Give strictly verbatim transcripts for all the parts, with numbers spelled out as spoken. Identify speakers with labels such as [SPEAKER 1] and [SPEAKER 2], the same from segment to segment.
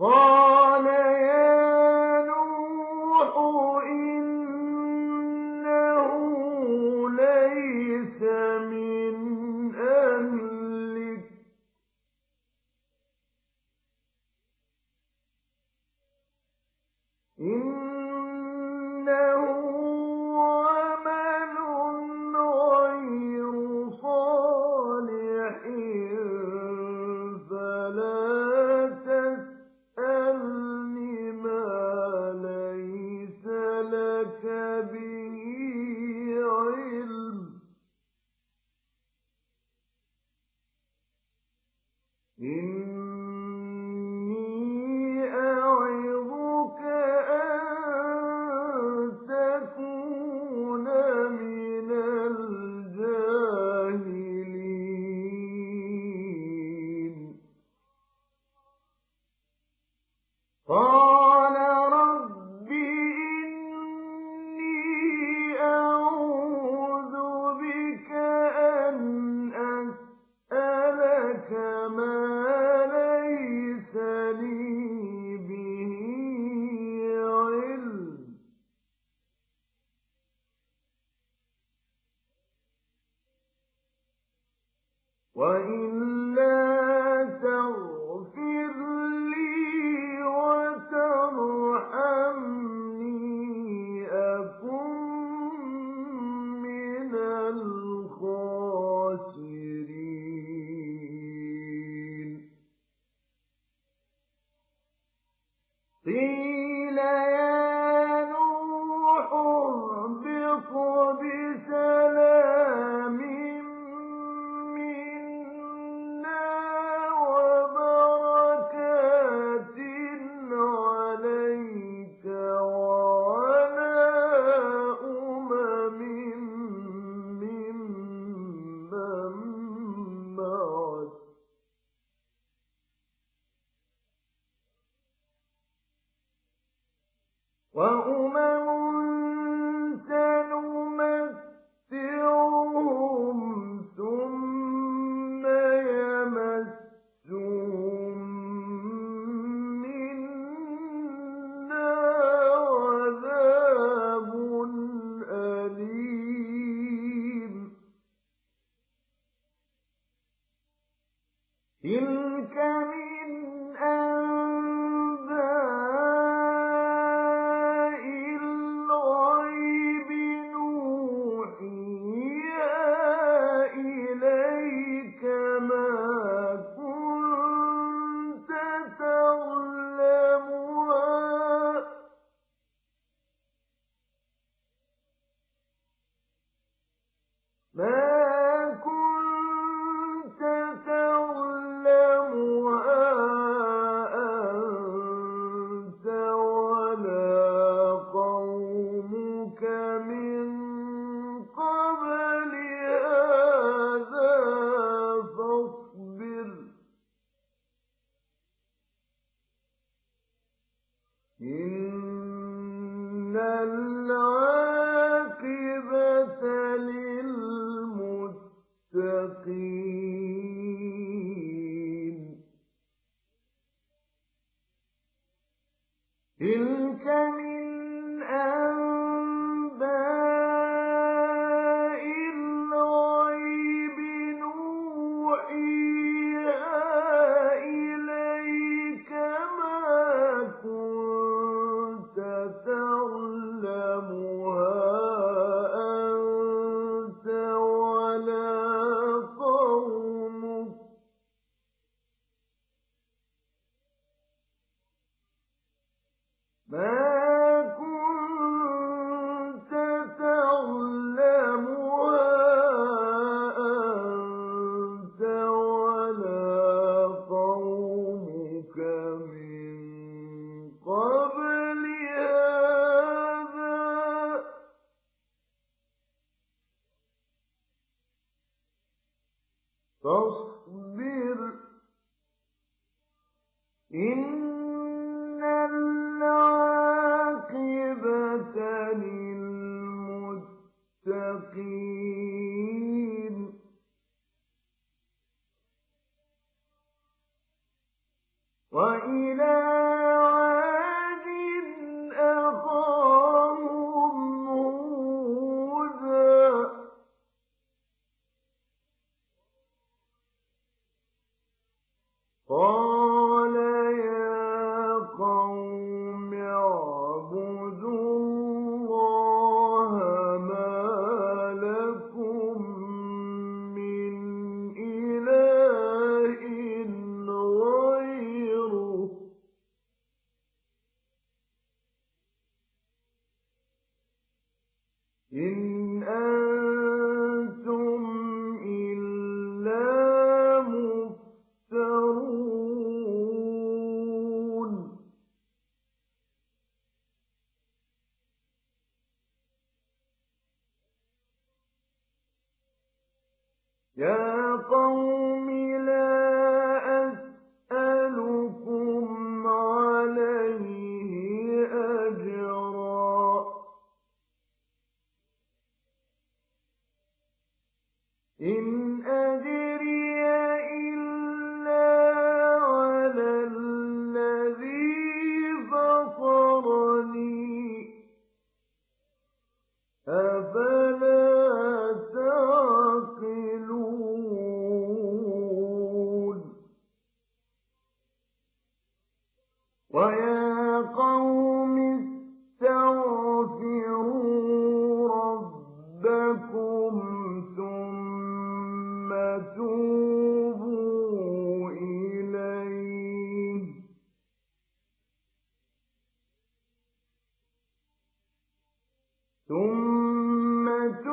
[SPEAKER 1] قَالَ يَا نُوحُ إِنَّهُ لَيْسَ مِنْ أَهْلِكَ إِنَّهُ عَمَلٌ غَيْرُ صَالِحٍ فَلَا تَسْأَلْنِ مَا لَيْسَ لَكَ بِهِ عِلْمٌ ۖ إِنِّي أَعِظُكَ أَن تَكُونَ مِنَ الْجَاهِلِينَ قَالَ رَبِّ إِنِّي أَعُوذُ بِكَ أَنْ أَسْأَلَكَ مَا لَيْسَ لِي بِهِ عِلْمٌ ۖ وَإِلَّا تَغْفِرْ لِي وَتَرْحَمْنِي أَكُن مِّنَ الْخَاسِرِينَ قِيلَ يَا نُوحُ اهْبِطْ بِسَلَامٍ مِّنَّا وَبَرَكَاتٍ عَلَيْكَ وَعَلَىٰ أُمَمٍ مِّمَّن مَّعَكَ ۚ وَأُمَمٌ سَنُمَتِّعُهُمْ ثُمَّ يَمَسُّهُم مِّنَّا عَذَابٌ أَلِيمٌ تِلْكَ مِنْ أَنبَاءِ الْغَيْبِ نُوحِيهَا إِلَيْكَ ۖ مَا كُنتَ تَعْلَمُهَا أَنتَ وَلَا قَوْمُكَ مِن قَبْلِ هَٰذَا فَاصْبِرْ ۖ إِنَّ الْعَاقِبَةَ لِلْمُتَّقِينَ تِلْكَ مِنْ أَنبَاءِ الْغَيْبِ نُوحِيهَا إِلَيْكَ ۖ مَا كُنتَ تَعْلَمُهَا أَنتَ وَلَا قَوْمُكَ مِن قَبْلِ هَٰذَا فَاصْبِرْ ۖ إِنَّ الْعَاقِبَةَ لِلْمُتَّقِينَ وإلى عاد أخاهم هودا قال يا قوم اعبدوا الله ما لكم من إله غيره إن أنتم إلا مفترون يا قوم لا أسألكم عليه أجرا إن أجري إلا على الذي فطرني أفلا تعقلون ويا قوم استغفروا ربكم ثم توبوا إليه ثم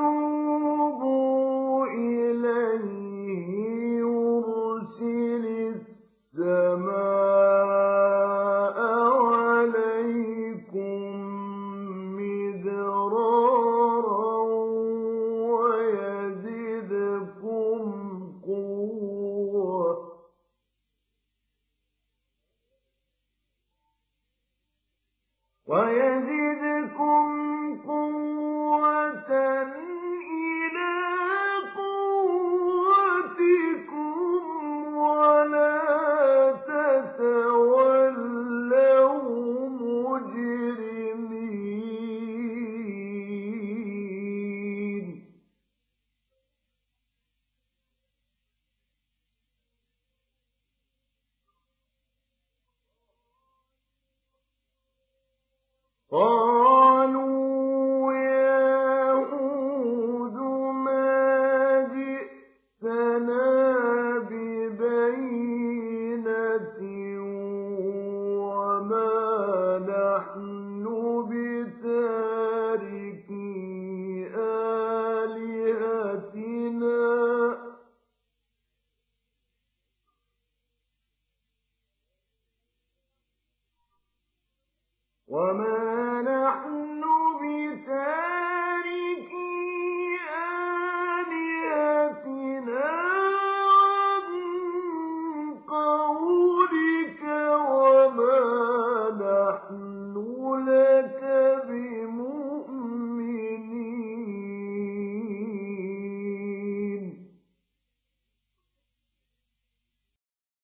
[SPEAKER 1] توبوا إليه يرسل السماء عليكم مدرارا ويزدكم قوة ويزدكم قوة إلى قوتكم ولا تتولوا مجرمين قال